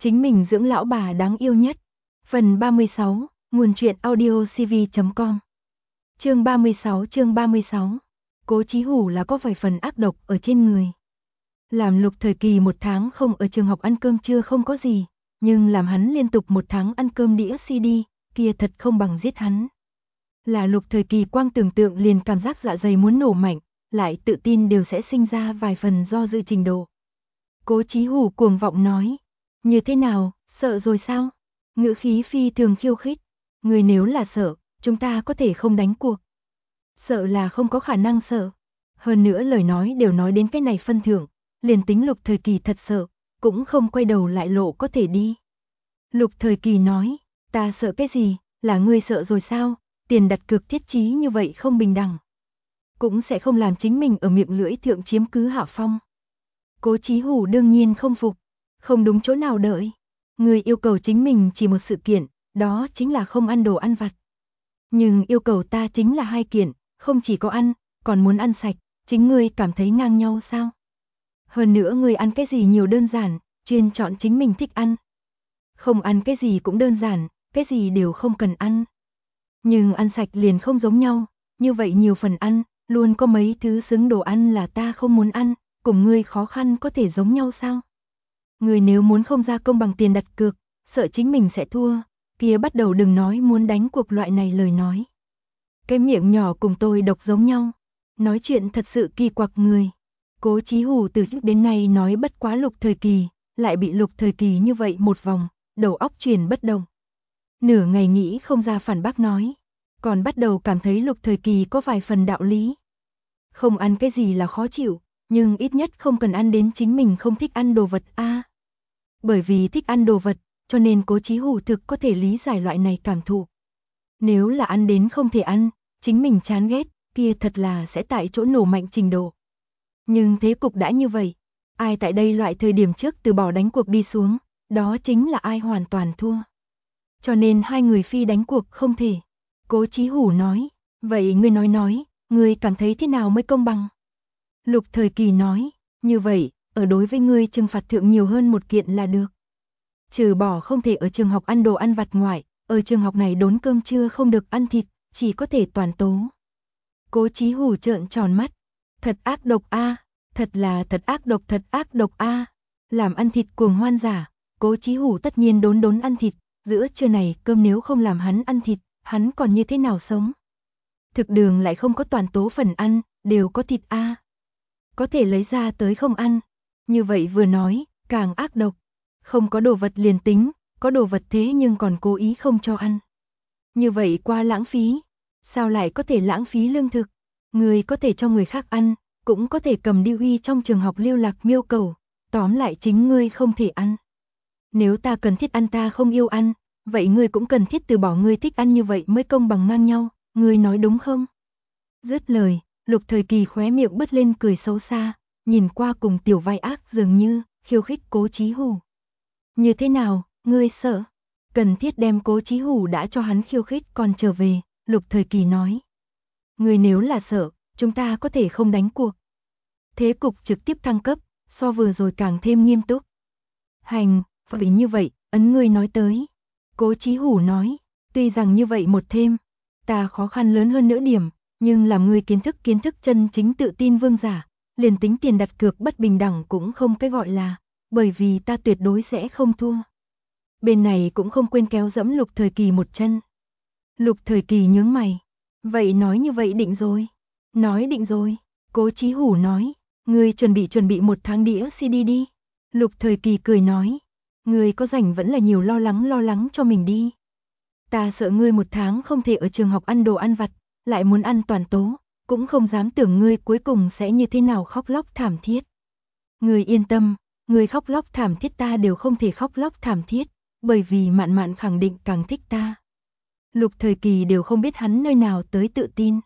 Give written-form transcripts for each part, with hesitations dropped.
chính mình dưỡng lão bà đáng yêu nhất. Phần 36, nguồn truyện audio cv.com. Chương 36. Cố Chí Hủ là có vài phần ác độc ở trên người. Làm Lục Thời Kỳ 1 tháng không ở trường học ăn cơm trưa không có gì, nhưng làm hắn liên tục 1 tháng ăn cơm đĩa CD, kia thật không bằng giết hắn. Là Lục Thời Kỳ quang tưởng tượng liền cảm giác dạ dày muốn nổ mạnh, lại tự tin đều sẽ sinh ra vài phần do dự trình độ. Cố Chí Hủ cuồng vọng nói, như thế nào, sợ rồi sao? Ngữ khí phi thường khiêu khích, người nếu là sợ, chúng ta có thể không đánh cuộc. Sợ là không có khả năng sợ. Hơn nữa lời nói đều nói đến cái này phân thượng, liền tính Lục Thời Kỳ thật sợ, cũng không quay đầu lại lộ có thể đi. Lục Thời Kỳ nói, ta sợ cái gì, là ngươi sợ rồi sao, tiền đặt cược thiết chí như vậy không bình đẳng. Cũng sẽ không làm chính mình ở miệng lưỡi thượng chiếm cứ hạ phong. Cố Chí Hủ đương nhiên không phục, không đúng chỗ nào đợi. Người yêu cầu chính mình chỉ một sự kiện, đó chính là không ăn đồ ăn vặt. Nhưng yêu cầu ta chính là 2 kiện, không chỉ có ăn, còn muốn ăn sạch, chính ngươi cảm thấy ngang nhau sao? Hơn nữa ngươi ăn cái gì nhiều đơn giản, chuyên chọn chính mình thích ăn. Không ăn cái gì cũng đơn giản, cái gì đều không cần ăn. Nhưng ăn sạch liền không giống nhau, như vậy nhiều phần ăn, luôn có mấy thứ xứng đồ ăn là ta không muốn ăn, cùng ngươi khó khăn có thể giống nhau sao? Ngươi nếu muốn không ra công bằng tiền đặt cược, sợ chính mình sẽ thua, kia bắt đầu đừng nói muốn đánh cuộc loại này lời nói. Cái miệng nhỏ cùng tôi độc giống nhau, nói chuyện thật sự kỳ quặc người. Cố Chí Hủ từ trước đến nay nói bất quá Lục Thời Kỳ, lại bị Lục Thời Kỳ như vậy một vòng, đầu óc chuyển bất động. Nửa ngày nghĩ không ra phản bác nói, còn bắt đầu cảm thấy Lục Thời Kỳ có vài phần đạo lý. Không ăn cái gì là khó chịu, nhưng ít nhất không cần ăn đến chính mình không thích ăn đồ vật a. Bởi vì thích ăn đồ vật, cho nên Cố Chí Hủ thực có thể lý giải loại này cảm thụ. Nếu là ăn đến không thể ăn, chính mình chán ghét, kia thật là sẽ tại chỗ nổ mạnh trình độ. Nhưng thế cục đã như vậy, ai tại đây loại thời điểm trước từ bỏ đánh cuộc đi xuống, đó chính là ai hoàn toàn thua. Cho nên hai người phi đánh cuộc không thể. Cố Chí Hủ nói, vậy ngươi nói, ngươi cảm thấy thế nào mới công bằng? Lục Thời Kỳ nói, như vậy, ở đối với ngươi trừng phạt thượng nhiều hơn một kiện là được. Trừ bỏ không thể ở trường học ăn đồ ăn vặt ngoại, ở trường học này đốn cơm trưa không được ăn thịt, chỉ có thể toàn tố. Cố Chí Hủ trợn tròn mắt, thật ác độc a, thật ác độc a. Làm ăn thịt cuồng hoan giả, Cố Chí Hủ tất nhiên đốn ăn thịt, giữa trưa này cơm nếu không làm hắn ăn thịt, hắn còn như thế nào sống? Thực đường lại không có toàn tố phần ăn, đều có thịt a. Có thể lấy ra tới không ăn. Như vậy vừa nói, càng ác độc. Không có đồ vật liền tính, có đồ vật thế nhưng còn cố ý không cho ăn. Như vậy qua lãng phí. Sao lại có thể lãng phí lương thực? Người có thể cho người khác ăn, cũng có thể cầm đi uy trong trường học lưu lạc miêu cầu. Tóm lại chính ngươi không thể ăn. Nếu ta cần thiết ăn ta không yêu ăn, vậy ngươi cũng cần thiết từ bỏ ngươi thích ăn như vậy mới công bằng ngang nhau, ngươi nói đúng không? Dứt lời, Lục Thời Kỳ khóe miệng bứt lên cười xấu xa, nhìn qua cùng tiểu vai ác dường như, khiêu khích Cố Chí Hủ. Như thế nào, ngươi sợ? Cần thiết đem Cố Chí Hủ đã cho hắn khiêu khích còn trở về, Lục Thời Kỳ nói. Ngươi nếu là sợ, chúng ta có thể không đánh cuộc. Thế cục trực tiếp thăng cấp, so vừa rồi càng thêm nghiêm túc. Hành, vậy như vậy, ấn ngươi nói tới. Cố Chí Hủ nói, tuy rằng như vậy một thêm, ta khó khăn lớn hơn nữa điểm, nhưng làm ngươi kiến thức chân chính tự tin vương giả, liền tính tiền đặt cược bất bình đẳng cũng không cái gọi là, bởi vì ta tuyệt đối sẽ không thua. Bên này cũng không quên kéo dẫm Lục Thời Kỳ một chân. Lục Thời Kỳ nhướng mày, vậy nói như vậy định rồi. Nói định rồi, Cố Chí Hủ nói, ngươi chuẩn bị 1 tháng đĩa CD đi. Lục Thời Kỳ cười nói, ngươi có rảnh vẫn là nhiều lo lắng cho mình đi. Ta sợ ngươi 1 tháng không thể ở trường học ăn đồ ăn vặt, lại muốn ăn toàn tố, cũng không dám tưởng ngươi cuối cùng sẽ như thế nào khóc lóc thảm thiết. Ngươi yên tâm, ngươi khóc lóc thảm thiết ta đều không thể khóc lóc thảm thiết, bởi vì Mạn Mạn khẳng định càng thích ta. Lục Thời Kỳ đều không biết hắn nơi nào tới tự tin.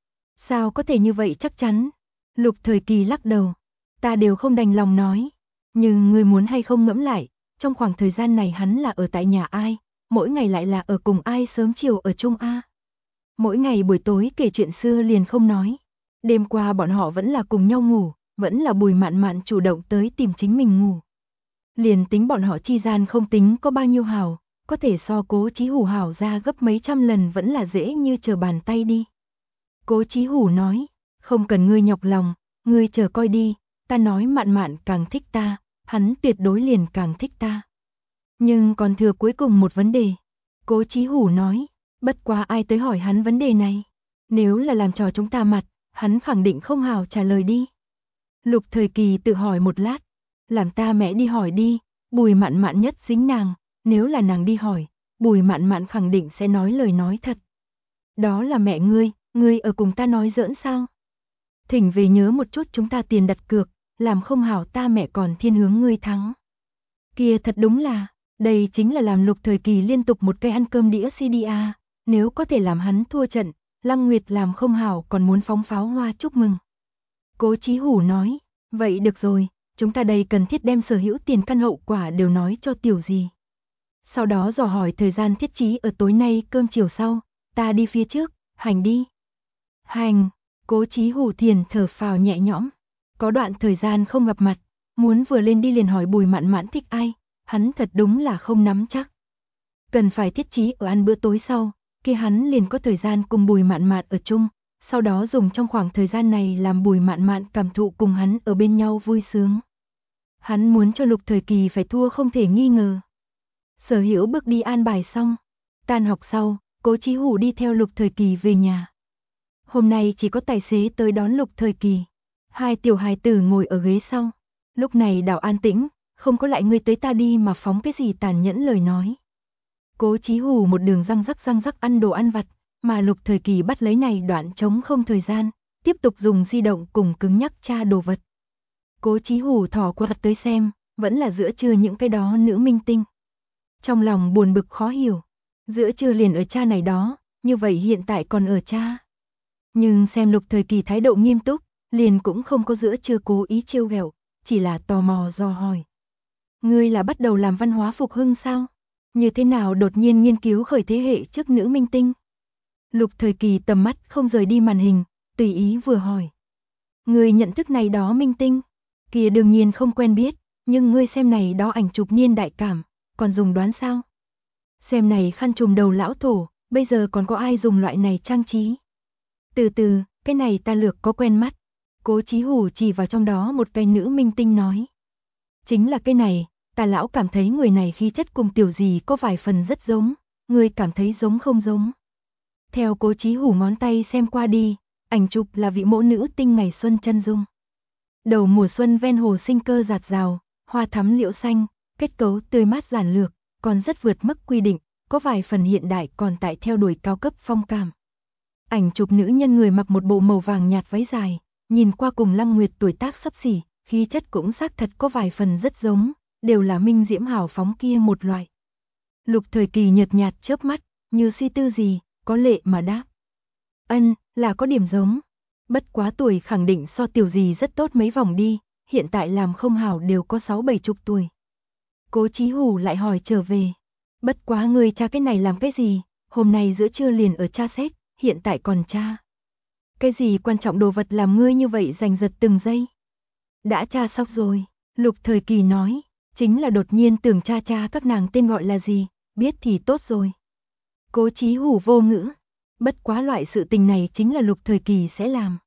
Sao có thể như vậy chắc chắn? Lục Thời Kỳ lắc đầu, ta đều không đành lòng nói, nhưng ngươi muốn hay không ngẫm lại, trong khoảng thời gian này hắn là ở tại nhà ai, mỗi ngày lại là ở cùng ai sớm chiều ở chung a. Mỗi ngày buổi tối kể chuyện xưa liền không nói. Đêm qua bọn họ vẫn là cùng nhau ngủ, vẫn là Bùi Mạn Mạn chủ động tới tìm chính mình ngủ. Liền tính bọn họ chi gian không tính có bao nhiêu hảo, có thể so Cố Chí Hủ hảo ra gấp mấy trăm lần vẫn là dễ như trở bàn tay đi. Cố Chí Hủ nói, không cần ngươi nhọc lòng, ngươi chờ coi đi, ta nói Mạn Mạn càng thích ta, hắn tuyệt đối liền càng thích ta. Nhưng còn thừa cuối cùng một vấn đề. Cố Chí Hủ nói, bất quá ai tới hỏi hắn vấn đề này. Nếu là làm trò chúng ta mặt, hắn khẳng định không hào trả lời đi. Lục Thời Kỳ tự hỏi một lát, làm ta mẹ đi hỏi đi, Bùi Mạn Mạn nhất dính nàng, nếu là nàng đi hỏi, Bùi Mạn Mạn khẳng định sẽ nói lời nói thật. Đó là mẹ ngươi ở cùng ta nói giỡn sao? Thỉnh về nhớ một chút chúng ta tiền đặt cược, làm không hảo ta mẹ còn thiên hướng ngươi thắng. Kia thật đúng là, đây chính là làm Lục Thời Kỳ liên tục một cây ăn cơm đĩa CDA, nếu có thể làm hắn thua trận, Lăng Nguyệt làm không hảo còn muốn phóng pháo hoa chúc mừng. Cố Chí Hủ nói, vậy được rồi, chúng ta đây cần thiết đem sở hữu tiền căn hậu quả đều nói cho tiểu gì. Sau đó dò hỏi thời gian thiết trí ở tối nay cơm chiều sau, ta đi phía trước, hành đi. Hành, Cố Chí Hủ thiền thở phào nhẹ nhõm, có đoạn thời gian không gặp mặt, muốn vừa lên đi liền hỏi Bùi Mạn Mạn thích ai, hắn thật đúng là không nắm chắc. Cần phải thiết trí ở ăn bữa tối sau, kia hắn liền có thời gian cùng Bùi Mạn Mạn ở chung, sau đó dùng trong khoảng thời gian này làm Bùi Mạn Mạn cảm thụ cùng hắn ở bên nhau vui sướng. Hắn muốn cho Lục Thời Kỳ phải thua không thể nghi ngờ. Sở hữu bước đi an bài xong, tan học sau, Cố Chí Hủ đi theo Lục Thời Kỳ về nhà. Hôm nay chỉ có tài xế tới đón Lục Thời Kỳ. Hai tiểu hài tử ngồi ở ghế sau. Lúc này đảo an tĩnh, không có lại ngươi tới ta đi mà phóng cái gì tàn nhẫn lời nói. Cố Chí Hủ một đường răng rắc ăn đồ ăn vặt, mà Lục Thời Kỳ bắt lấy này đoạn trống không thời gian, tiếp tục dùng di động cùng cứng nhắc tra đồ vật. Cố Chí Hủ thò qua tới xem, vẫn là giữa trưa những cái đó nữ minh tinh. Trong lòng buồn bực khó hiểu, giữa trưa liền ở cha này đó, như vậy hiện tại còn ở cha. Nhưng xem Lục Thời Kỳ thái độ nghiêm túc, liền cũng không có giữa trưa cố ý trêu ghẹo, chỉ là tò mò dò hỏi. Ngươi là bắt đầu làm văn hóa phục hưng sao? Như thế nào đột nhiên nghiên cứu khởi thế hệ trước nữ minh tinh? Lục Thời Kỳ tầm mắt không rời đi màn hình, tùy ý vừa hỏi. Ngươi nhận thức này đó minh tinh? Kia đương nhiên không quen biết, nhưng ngươi xem này đó ảnh chụp niên đại cảm, còn dùng đoán sao? Xem này khăn trùm đầu lão thổ, bây giờ còn có ai dùng loại này trang trí? Từ từ, cái này ta lược có quen mắt. Cố Chí Hủ chỉ vào trong đó một cái nữ minh tinh nói. Chính là cái này, ta lão cảm thấy người này khí chất cùng tiểu gì có vài phần rất giống, người cảm thấy giống không giống. Theo Cố Chí Hủ ngón tay xem qua đi, ảnh chụp là vị mẫu nữ tinh ngày xuân chân dung. Đầu mùa xuân ven hồ sinh cơ rạt rào, hoa thắm liễu xanh, kết cấu tươi mát giản lược, còn rất vượt mức quy định, có vài phần hiện đại còn tại theo đuổi cao cấp phong cảm. Ảnh chụp nữ nhân người mặc một bộ màu vàng nhạt váy dài, nhìn qua cùng Lăng Nguyệt tuổi tác xấp xỉ, khí chất cũng xác thật có vài phần rất giống, đều là minh diễm hào phóng kia một loại. Lục Thời Kỳ nhợt nhạt chớp mắt, như suy tư gì, có lệ mà đáp. Ân, là có điểm giống. Bất quá tuổi khẳng định so tiểu gì rất tốt mấy vòng đi, hiện tại làm không hảo đều có 6-7 chục tuổi. Cố Chí Hủ lại hỏi trở về. Bất quá người cha cái này làm cái gì, hôm nay giữa trưa liền ở tra xét, hiện tại còn tra. Cái gì quan trọng đồ vật làm ngươi như vậy giành giật từng giây? Đã tra xong rồi, Lục Thời Kỳ nói, chính là đột nhiên tưởng tra các nàng tên gọi là gì, biết thì tốt rồi. Cố Chí Hủ vô ngữ, bất quá loại sự tình này chính là Lục Thời Kỳ sẽ làm.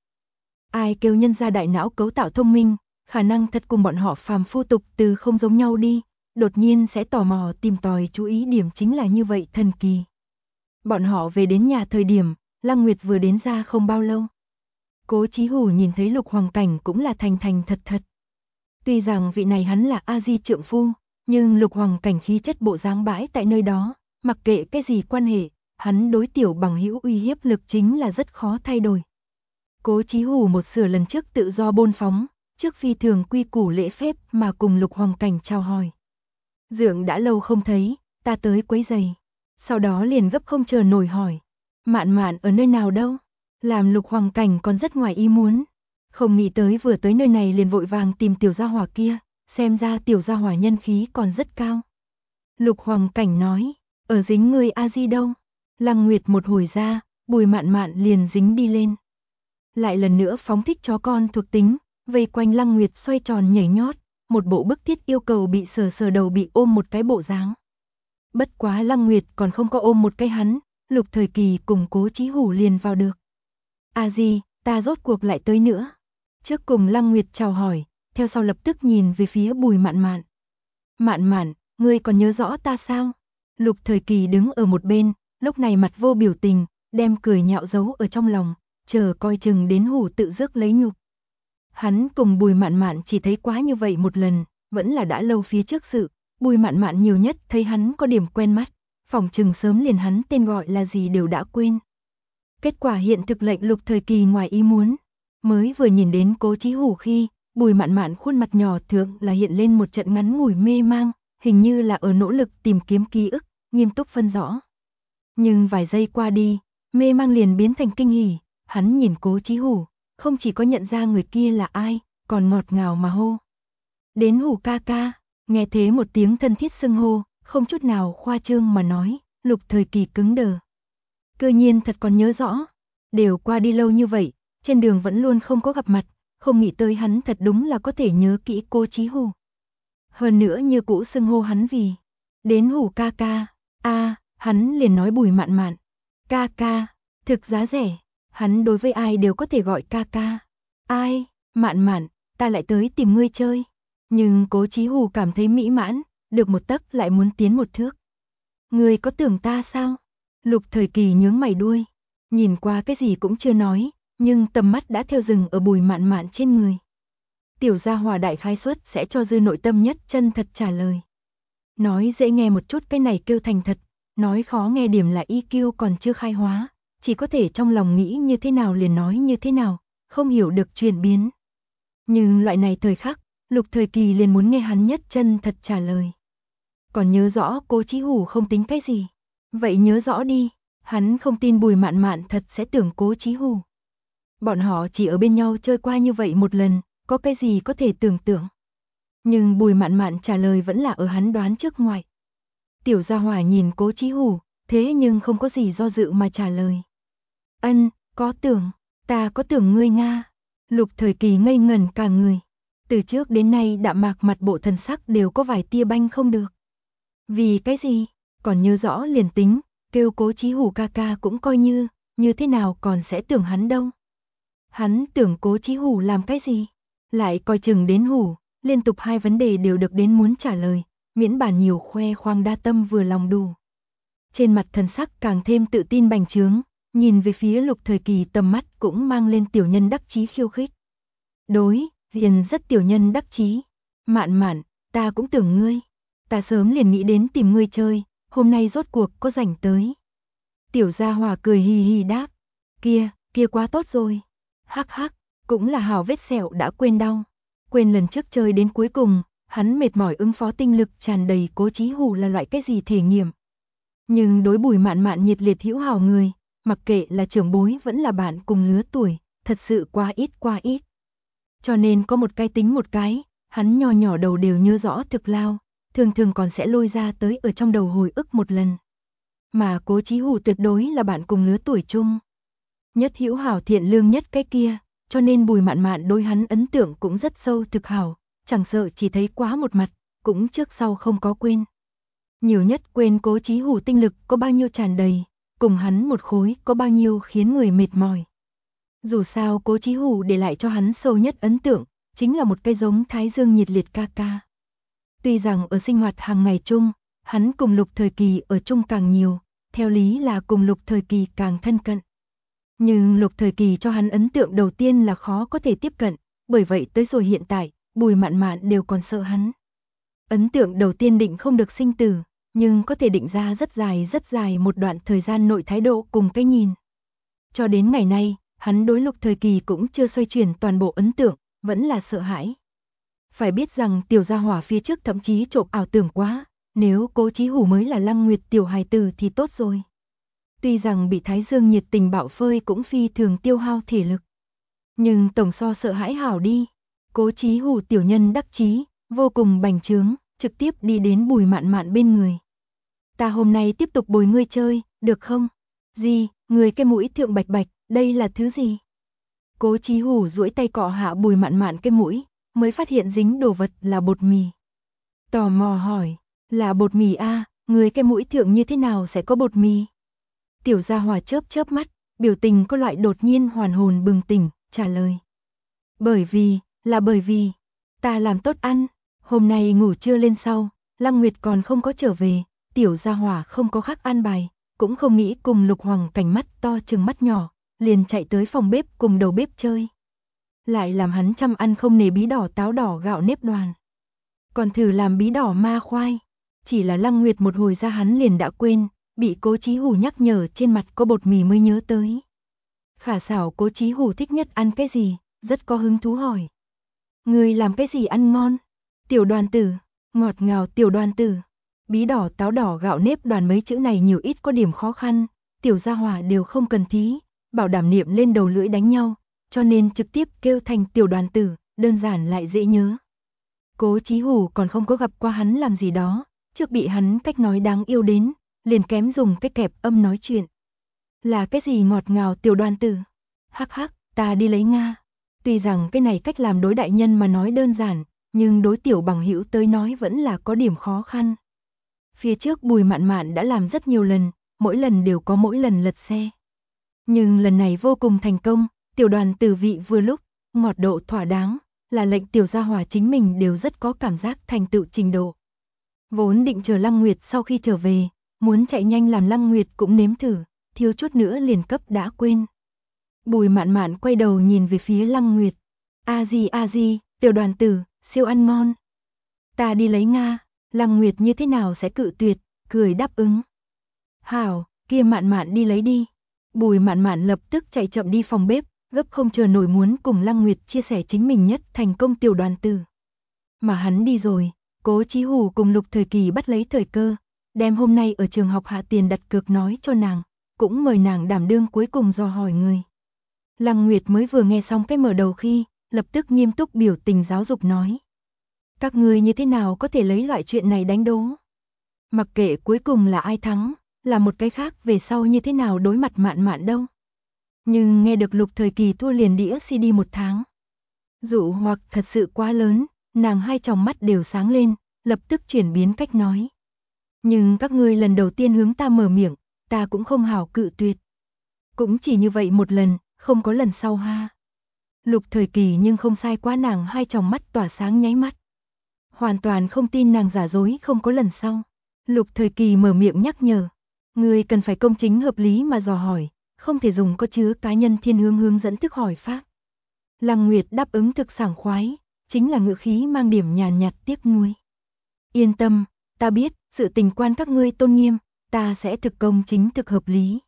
Ai kêu nhân gia đại não cấu tạo thông minh, khả năng thật cùng bọn họ phàm phu tục từ không giống nhau đi, đột nhiên sẽ tò mò tìm tòi chú ý điểm chính là như vậy thần kỳ. Bọn họ về đến nhà thời điểm, Lăng Nguyệt vừa đến ra không bao lâu. Cố Chí Hủ nhìn thấy Lục Hoàng Cảnh cũng là thành thành thật thật. Tuy rằng vị này hắn là A Di trượng phu, nhưng Lục Hoàng Cảnh khí chất bộ dáng bãi tại nơi đó, mặc kệ cái gì quan hệ, hắn đối tiểu bằng hữu uy hiếp lực chính là rất khó thay đổi. Cố Chí Hủ một sửa lần trước tự do bôn phóng, trước phi thường quy củ lễ phép mà cùng Lục Hoàng Cảnh chào hỏi. Dượng đã lâu không thấy, ta tới quấy giày. Sau đó liền gấp không chờ nổi hỏi, Mạn Mạn ở nơi nào đâu? Làm Lục Hoàng Cảnh còn rất ngoài ý muốn. Không nghĩ tới vừa tới nơi này liền vội vàng tìm tiểu gia hỏa kia, xem ra tiểu gia hỏa nhân khí còn rất cao. Lục Hoàng Cảnh nói, ở dính người A Di đâu? Lăng Nguyệt một hồi ra, Bùi Mạn Mạn liền dính đi lên. Lại lần nữa phóng thích chó con thuộc tính, vây quanh Lăng Nguyệt xoay tròn nhảy nhót, một bộ bức thiết yêu cầu bị sờ sờ đầu bị ôm một cái bộ dáng. Bất quá Lăng Nguyệt còn không có ôm một cái hắn, Lục Thời Kỳ cùng Cố Chí Hủ liền vào được. A Di, ta rốt cuộc lại tới nữa. Trước cùng Lăng Nguyệt chào hỏi, theo sau lập tức nhìn về phía Bùi Mạn Mạn. Mạn Mạn, ngươi còn nhớ rõ ta sao? Lục Thời Kỳ đứng ở một bên, lúc này mặt vô biểu tình, đem cười nhạo giấu ở trong lòng, chờ coi chừng đến Hủ tự rước lấy nhục. Hắn cùng Bùi Mạn Mạn chỉ thấy quá như vậy một lần, vẫn là đã lâu phía trước sự, Bùi Mạn Mạn nhiều nhất thấy hắn có điểm quen mắt, phỏng chừng sớm liền hắn tên gọi là gì đều đã quên. Kết quả hiện thực lệnh Lục Thời Kỳ ngoài ý muốn, mới vừa nhìn đến Cố Chí Hủ khi, Bùi Mạn Mạn khuôn mặt nhỏ thượng là hiện lên một trận ngắn ngủi mê mang, hình như là ở nỗ lực tìm kiếm ký ức, nghiêm túc phân rõ. Nhưng vài giây qua đi, mê mang liền biến thành kinh hỉ, hắn nhìn Cố Chí Hủ, không chỉ có nhận ra người kia là ai, còn ngọt ngào mà hô. Đến Hủ ca ca, nghe thế một tiếng thân thiết xưng hô, không chút nào khoa trương mà nói, Lục Thời Kỳ cứng đờ. Cơ nhiên thật còn nhớ rõ, đều qua đi lâu như vậy, trên đường vẫn luôn không có gặp mặt, không nghĩ tới hắn thật đúng là có thể nhớ kỹ Cố Chí Hủ. Hơn nữa như cũ xưng hô hắn vì, đến Hủ ca ca, hắn liền nói Bùi Mạn Mạn, ca ca, thực giá rẻ, hắn đối với ai đều có thể gọi ca ca. Ai, Mạn Mạn, ta lại tới tìm ngươi chơi. Nhưng Cố Chí Hủ cảm thấy mỹ mãn, được một tấc lại muốn tiến một thước. Ngươi có tưởng ta sao? Lục Thời Kỳ nhướng mày đuôi, nhìn qua cái gì cũng chưa nói, nhưng tầm mắt đã theo dừng ở Bùi Mạn Mạn trên người. Tiểu gia hỏa đại khái suất sẽ cho dư nội tâm nhất chân thật trả lời. Nói dễ nghe một chút cái này kêu thành thật, nói khó nghe điểm là EQ còn chưa khai hóa, chỉ có thể trong lòng nghĩ như thế nào liền nói như thế nào, không hiểu được chuyển biến. Nhưng loại này thời khắc, Lục Thời Kỳ liền muốn nghe hắn nhất chân thật trả lời. Còn nhớ rõ Cố Chí Hủ không tính cái gì. Vậy nhớ rõ đi, hắn không tin Bùi Mạn Mạn thật sẽ tưởng Cố Chí Hủ. Bọn họ chỉ ở bên nhau chơi qua như vậy một lần, có cái gì có thể tưởng tượng. Nhưng Bùi Mạn Mạn trả lời vẫn là ở hắn đoán trước ngoài. Tiểu gia hỏa nhìn Cố Chí Hủ, thế nhưng không có gì do dự mà trả lời. Có tưởng, ta có tưởng ngươi Nga. Lục Thời Kỳ ngây ngẩn cả người. Từ trước đến nay đạm mạc mặt bộ thần sắc đều có vài tia banh không được. Vì cái gì? Còn nhớ rõ liền tính, kêu Cố Chí Hủ ca ca cũng coi như thế nào còn sẽ tưởng hắn đâu. Hắn tưởng Cố Chí Hủ làm cái gì? Lại coi chừng đến Hủ, liên tục hai vấn đề đều được đến muốn trả lời, miễn bản nhiều khoe khoang đa tâm vừa lòng đủ. Trên mặt thần sắc càng thêm tự tin bành trướng, nhìn về phía Lục Thời Kỳ tầm mắt cũng mang lên tiểu nhân đắc chí khiêu khích. Đối, liền rất tiểu nhân đắc chí. Mạn Mạn, ta cũng tưởng ngươi. Ta sớm liền nghĩ đến tìm ngươi chơi, hôm nay rốt cuộc có rảnh tới. Tiểu gia hỏa cười hì hì đáp. Kia quá tốt rồi. Hắc hắc, cũng là hào vết sẹo đã quên đau. Quên lần trước chơi đến cuối cùng, hắn mệt mỏi ứng phó tinh lực tràn đầy Cố Chí Hủ là loại cái gì thể nghiệm. Nhưng đối Bùi Mạn Mạn nhiệt liệt hữu hảo người, mặc kệ là trưởng bối vẫn là bạn cùng lứa tuổi, thật sự quá ít. Cho nên có một cái tính một cái, hắn nho nhỏ đầu đều nhớ rõ thực lao, thường còn sẽ lôi ra tới ở trong đầu hồi ức một lần. Mà Cố Chí Hủ tuyệt đối là bạn cùng lứa tuổi chung. Nhất hữu hảo thiện lương nhất cái kia, cho nên Bùi Mạn Mạn đối hắn ấn tượng cũng rất sâu thực hảo, chẳng sợ chỉ thấy quá một mặt, cũng trước sau không có quên. Nhiều nhất quên Cố Chí Hủ tinh lực có bao nhiêu tràn đầy, cùng hắn một khối có bao nhiêu khiến người mệt mỏi. Dù sao Cố Chí Hủ để lại cho hắn sâu nhất ấn tượng, chính là một cái giống Thái Dương nhiệt liệt ca ca. Tuy rằng ở sinh hoạt hàng ngày chung, hắn cùng Lục Thời Kỳ ở chung càng nhiều, theo lý là cùng Lục Thời Kỳ càng thân cận. Nhưng Lục Thời Kỳ cho hắn ấn tượng đầu tiên là khó có thể tiếp cận, bởi vậy tới rồi hiện tại, Bùi Mạn Mạn đều còn sợ hắn. Ấn tượng đầu tiên định không được sinh tử, nhưng có thể định ra rất dài một đoạn thời gian nội thái độ cùng cái nhìn. Cho đến ngày nay, hắn đối Lục Thời Kỳ cũng chưa xoay chuyển toàn bộ ấn tượng, vẫn là sợ hãi. Phải biết rằng tiểu gia hỏa phía trước thậm chí trộm ảo tưởng quá, nếu Cố Chí Hủ mới là Lăng Nguyệt tiểu hài tử thì tốt rồi. Tuy rằng bị Thái Dương nhiệt tình bạo phơi cũng phi thường tiêu hao thể lực. Nhưng tổng so sợ hãi hảo đi. Cố Chí Hủ tiểu nhân đắc chí, vô cùng bành trướng, trực tiếp đi đến Bùi Mạn Mạn bên người. Ta hôm nay tiếp tục bồi ngươi chơi, được không? Gì, người cái mũi thượng bạch bạch, đây là thứ gì? Cố Chí Hủ duỗi tay cọ hạ Bùi Mạn Mạn cái mũi, mới phát hiện dính đồ vật là bột mì. Tò mò hỏi, là bột mì a, người cái mũi thượng như thế nào sẽ có bột mì? Tiểu Gia Hỏa chớp chớp mắt, biểu tình có loại đột nhiên hoàn hồn bừng tỉnh, trả lời. Bởi vì, ta làm tốt ăn, hôm nay ngủ trưa lên sau, Lăng Nguyệt còn không có trở về, Tiểu Gia Hỏa không có khác an bài, cũng không nghĩ cùng Lục Hoàng Cảnh mắt to chừng mắt nhỏ, liền chạy tới phòng bếp cùng đầu bếp chơi. Lại làm hắn chăm ăn không nề bí đỏ táo đỏ gạo nếp đoàn. Còn thử làm bí đỏ ma khoai, chỉ là Lăng Nguyệt một hồi ra hắn liền đã quên, bị Cố Chí Hủ nhắc nhở trên mặt có bột mì mới nhớ tới. Khả xảo Cố Chí Hủ thích nhất ăn cái gì, rất có hứng thú hỏi. Người làm cái gì ăn ngon? Tiểu Đoàn tử, ngọt ngào Tiểu Đoàn tử. Bí đỏ táo đỏ gạo nếp đoàn mấy chữ này nhiều ít có điểm khó khăn, Tiểu Gia Hỏa đều không cần thí, bảo đảm niệm lên đầu lưỡi đánh nhau, cho nên trực tiếp kêu thành Tiểu Đoàn tử, đơn giản lại dễ nhớ. Cố Chí Hủ còn không có gặp qua hắn làm gì đó, trước bị hắn cách nói đáng yêu đến, liền kém dùng cái kẹp âm nói chuyện. Là cái gì ngọt ngào Tiểu Đoàn tử? Hắc hắc, ta đi lấy Nga. Tuy rằng cái này cách làm đối đại nhân mà nói đơn giản, nhưng đối tiểu bằng hữu tới nói vẫn là có điểm khó khăn. Phía trước Bùi Mạn Mạn đã làm rất nhiều lần, mỗi lần đều có mỗi lần lật xe. Nhưng lần này vô cùng thành công, Tiểu Đoàn tử vị vừa lúc, ngọt độ thỏa đáng, là lệnh Tiểu Gia Hỏa chính mình đều rất có cảm giác thành tựu trình độ. Vốn định chờ Lăng Nguyệt sau khi trở về, muốn chạy nhanh làm Lăng Nguyệt cũng nếm thử, thiếu chút nữa liền cấp đã quên. Bùi Mạn Mạn quay đầu nhìn về phía Lăng Nguyệt. A di, Tiểu Đoàn tử, siêu ăn ngon. Ta đi lấy Nga, Lăng Nguyệt như thế nào sẽ cự tuyệt, cười đáp ứng. Hảo, kia Mạn Mạn đi lấy đi. Bùi Mạn Mạn lập tức chạy chậm đi phòng bếp, gấp không chờ nổi muốn cùng Lăng Nguyệt chia sẻ chính mình nhất thành công Tiểu Đoàn tử. Mà hắn đi rồi, Cố Chí Hủ cùng Lục Thời Kỳ bắt lấy thời cơ, đem hôm nay ở trường học hạ tiền đặt cược nói cho nàng, cũng mời nàng đảm đương cuối cùng dò hỏi người. Lăng Nguyệt mới vừa nghe xong cái mở đầu khi, lập tức nghiêm túc biểu tình giáo dục nói. Các ngươi như thế nào có thể lấy loại chuyện này đánh đố? Mặc kệ cuối cùng là ai thắng, là một cái khác về sau như thế nào đối mặt Mạn Mạn đâu. Nhưng nghe được Lục Thời Kỳ thua liền đĩa CD 1 tháng. Dụ hoặc thật sự quá lớn, nàng hai tròng mắt đều sáng lên, lập tức chuyển biến cách nói. Nhưng các ngươi lần đầu tiên hướng ta mở miệng, ta cũng không hảo cự tuyệt. Cũng chỉ như vậy một lần, không có lần sau ha. Lục Thời Kỳ nhưng không sai quá, nàng hai tròng mắt tỏa sáng nháy mắt. Hoàn toàn không tin nàng giả dối không có lần sau. Lục Thời Kỳ mở miệng nhắc nhở. Ngươi cần phải công chính hợp lý mà dò hỏi, không thể dùng có chứa cá nhân thiên hướng dẫn thức hỏi pháp. Lăng Nguyệt đáp ứng thực sảng khoái, chính là ngữ khí mang điểm nhàn nhạt tiếc nuối. Yên tâm, ta biết, sự tình quan các ngươi tôn nghiêm, ta sẽ thực công chính thực hợp lý.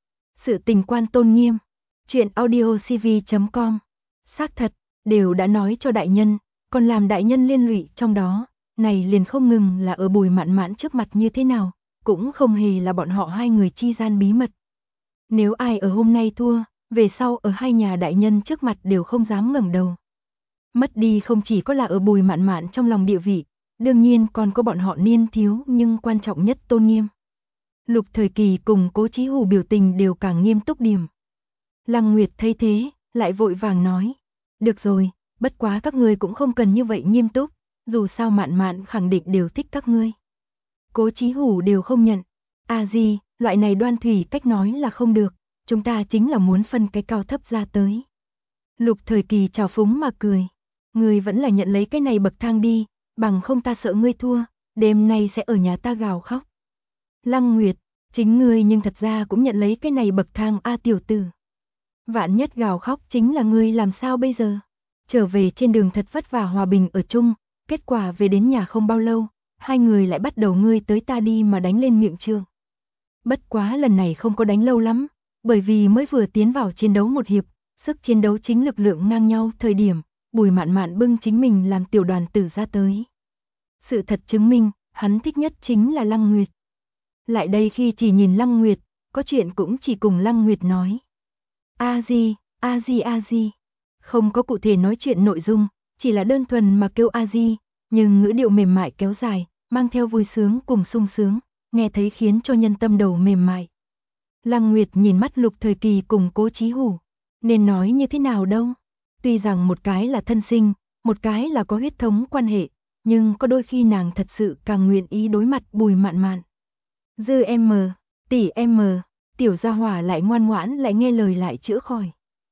Sự tình quan tôn nghiêm. Chuyện audiocv.com. Xác thật, đều đã nói cho đại nhân, còn làm đại nhân liên lụy trong đó, này liền không ngừng là ở Bùi Mạn Mạn trước mặt như thế nào, cũng không hề là bọn họ hai người chi gian bí mật. Nếu ai ở hôm nay thua, về sau ở hai nhà đại nhân trước mặt đều không dám ngẩng đầu. Mất đi không chỉ có là ở Bùi Mạn Mạn trong lòng địa vị, đương nhiên còn có bọn họ niên thiếu nhưng quan trọng nhất tôn nghiêm. Lục Thời Kỳ cùng Cố Chí Hủ biểu tình đều càng nghiêm túc điểm. Lăng Nguyệt thấy thế, lại vội vàng nói. Được rồi, bất quá các ngươi cũng không cần như vậy nghiêm túc, dù sao Mạn Mạn khẳng định đều thích các ngươi. Cố Chí Hủ đều không nhận. Di, loại này đoan thủy cách nói là không được, chúng ta chính là muốn phân cái cao thấp ra tới. Lục Thời Kỳ trào phúng mà cười. Ngươi vẫn là nhận lấy cái này bậc thang đi, bằng không ta sợ ngươi thua, đêm nay sẽ ở nhà ta gào khóc. Lăng Nguyệt, chính ngươi nhưng thật ra cũng nhận lấy cái này bậc thang a tiểu tử. Vạn nhất gào khóc chính là ngươi làm sao bây giờ? Trở về trên đường thật vất vả hòa bình ở chung, kết quả về đến nhà không bao lâu, hai người lại bắt đầu ngươi tới ta đi mà đánh lên miệng trường. Bất quá lần này không có đánh lâu lắm, bởi vì mới vừa tiến vào chiến đấu một hiệp, sức chiến đấu chính lực lượng ngang nhau thời điểm, Bùi Mạn Mạn bưng chính mình làm Tiểu Đoàn tử ra tới. Sự thật chứng minh, hắn thích nhất chính là Lăng Nguyệt. Lại đây khi chỉ nhìn Lăng Nguyệt, có chuyện cũng chỉ cùng Lăng Nguyệt nói. A Di, không có cụ thể nói chuyện nội dung, chỉ là đơn thuần mà kêu A Di, nhưng ngữ điệu mềm mại kéo dài, mang theo vui sướng cùng sung sướng, nghe thấy khiến cho nhân tâm đầu mềm mại. Lăng Nguyệt nhìn mắt Lục Thời Kỳ cùng Cố Chí Hủ, nên nói như thế nào đâu? Tuy rằng một cái là thân sinh, một cái là có huyết thống quan hệ, nhưng có đôi khi nàng thật sự càng nguyện ý đối mặt Bùi Mạn Mạn. Dư em mờ, tỷ em mờ, tiểu gia hỏa lại ngoan ngoãn lại nghe lời lại chữa khỏi.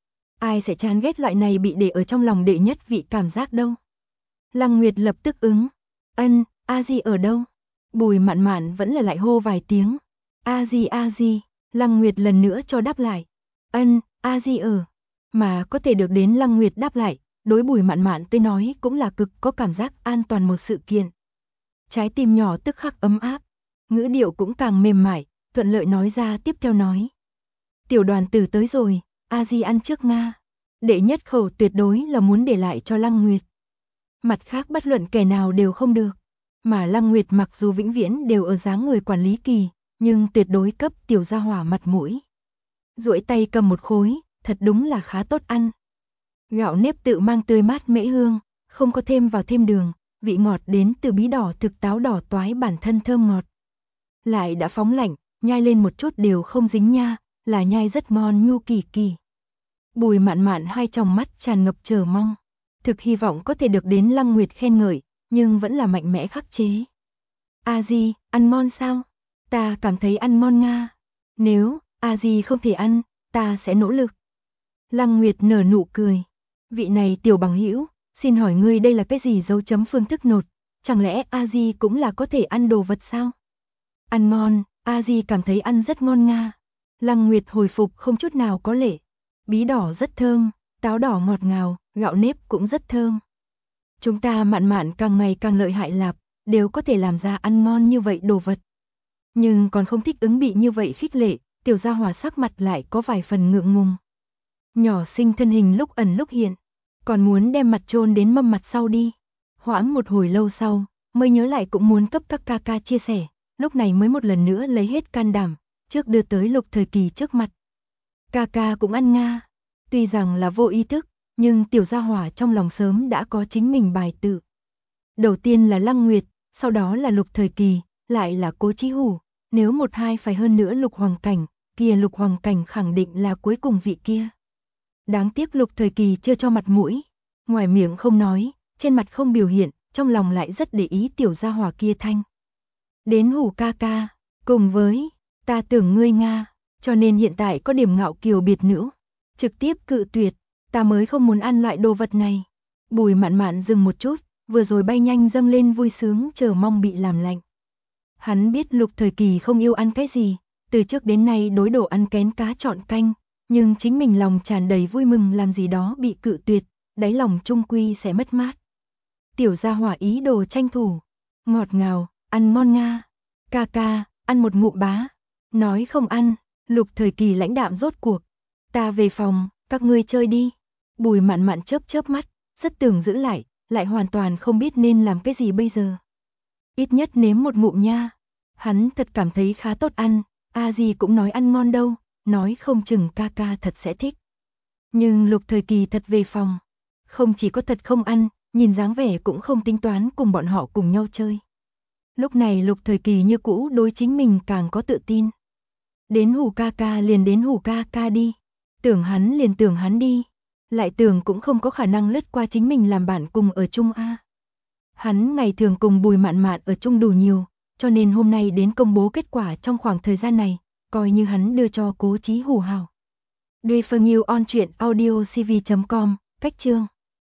Ai sẽ chán ghét loại này bị để ở trong lòng đệ nhất vị cảm giác đâu. Lăng Nguyệt lập tức ứng. Ân, A Di ở đâu? Bùi Mạn Mạn vẫn là lại hô vài tiếng. A Di, Lăng Nguyệt lần nữa cho đáp lại. Ân, A Di ở. Mà có thể được đến Lăng Nguyệt đáp lại, đối Bùi Mạn Mạn tới nói cũng là cực có cảm giác an toàn một sự kiện. Trái tim nhỏ tức khắc ấm áp, ngữ điệu cũng càng mềm mại, thuận lợi nói ra tiếp theo nói. Tiểu đoàn tử tới rồi, A Di ăn trước Nga. Đệ nhất khẩu tuyệt đối là muốn để lại cho Lăng Nguyệt. Mặt khác bất luận kẻ nào đều không được. Mà Lăng Nguyệt mặc dù vĩnh viễn đều ở dáng người quản lý kỳ, nhưng tuyệt đối cấp tiểu gia hỏa mặt mũi. Duỗi tay cầm một khối, thật đúng là khá tốt ăn. Gạo nếp tự mang tươi mát mễ hương, không có thêm vào thêm đường, vị ngọt đến từ bí đỏ thực táo đỏ toái bản thân thơm ngọt. Lại đã phóng lạnh, nhai lên một chút đều không dính nha, là nhai rất ngon nhu kỳ kỳ. Bùi Mạn Mạn hai tròng mắt tràn ngập chờ mong, thực hy vọng có thể được đến Lăng Nguyệt khen ngợi, nhưng vẫn là mạnh mẽ khắc chế. A Di, ăn ngon sao? Ta cảm thấy ăn ngon Nga. Nếu A Di không thể ăn, ta sẽ nỗ lực. Lăng Nguyệt nở nụ cười. Vị này tiểu bằng hữu, xin hỏi ngươi đây là cái gì dấu chấm phương thức nột? Chẳng lẽ A Di cũng là có thể ăn đồ vật sao? Ăn ngon, A Di cảm thấy ăn rất ngon Nga. Lăng Nguyệt hồi phục không chút nào có lệ. Bí đỏ rất thơm, táo đỏ ngọt ngào, gạo nếp cũng rất thơm. Chúng ta Mạn Mạn càng ngày càng lợi hại lạp, đều có thể làm ra ăn ngon như vậy đồ vật. Nhưng còn không thích ứng bị như vậy khích lệ, tiểu gia hỏa sắc mặt lại có vài phần ngượng ngùng. Nhỏ xinh thân hình lúc ẩn lúc hiện, còn muốn đem mặt chôn đến mâm mặt sau đi. Hoãn một hồi lâu sau, mới nhớ lại cũng muốn cấp các ca ca chia sẻ, lúc này mới một lần nữa lấy hết can đảm, trước đưa tới Lục Thời Kỳ trước mặt. Ca ca cũng ăn Nga, tuy rằng là vô ý thức, nhưng tiểu gia hỏa trong lòng sớm đã có chính mình bài tự. Đầu tiên là Lăng Nguyệt, sau đó là Lục Thời Kỳ, lại là Cố Chí Hủ, nếu một hai phải hơn nữa Lục Hoàng Cảnh, kia Lục Hoàng Cảnh khẳng định là cuối cùng vị kia. Đáng tiếc Lục Thời Kỳ chưa cho mặt mũi, ngoài miệng không nói, trên mặt không biểu hiện, trong lòng lại rất để ý tiểu gia hỏa kia thanh. Đến Hủ ca ca, cùng với, ta tưởng ngươi Nga, cho nên hiện tại có điểm ngạo kiều biệt nữ, trực tiếp cự tuyệt, ta mới không muốn ăn loại đồ vật này. Bùi Mạn Mạn dừng một chút, vừa rồi bay nhanh dâng lên vui sướng chờ mong bị làm lạnh. Hắn biết Lục Thời Kỳ không yêu ăn cái gì, từ trước đến nay đối đồ ăn kén cá chọn canh, nhưng chính mình lòng tràn đầy vui mừng làm gì đó bị cự tuyệt, đáy lòng trung quy sẽ mất mát. Tiểu gia hỏa ý đồ tranh thủ, ngọt ngào, ăn ngon Nga. Ca ca, ăn một ngụm bá. Nói không ăn, Lục Thời Kỳ lãnh đạm rốt cuộc. Ta về phòng, các ngươi chơi đi. Bùi Mạn Mạn chớp chớp mắt, rất tưởng giữ lại hoàn toàn không biết nên làm cái gì bây giờ. Ít nhất nếm một ngụm nha. Hắn thật cảm thấy khá tốt ăn, A Di cũng nói ăn ngon đâu, nói không chừng ca ca thật sẽ thích. Nhưng Lục Thời Kỳ thật về phòng, không chỉ có thật không ăn, nhìn dáng vẻ cũng không tính toán cùng bọn họ cùng nhau chơi. Lúc này Lục Thời Kỳ như cũ đối chính mình càng có tự tin. Đến Hủ ca ca liền đến Hủ ca ca đi, tưởng hắn liền tưởng hắn đi, lại tưởng cũng không có khả năng lướt qua chính mình làm bạn cùng ở chung a. Hắn ngày thường cùng Bùi Mạn Mạn ở chung đủ nhiều, cho nên hôm nay đến công bố kết quả trong khoảng thời gian này, coi như hắn đưa cho Cố Chí Hủ hào. Duy Phương Yêu on truyện audio cv.com, cách chương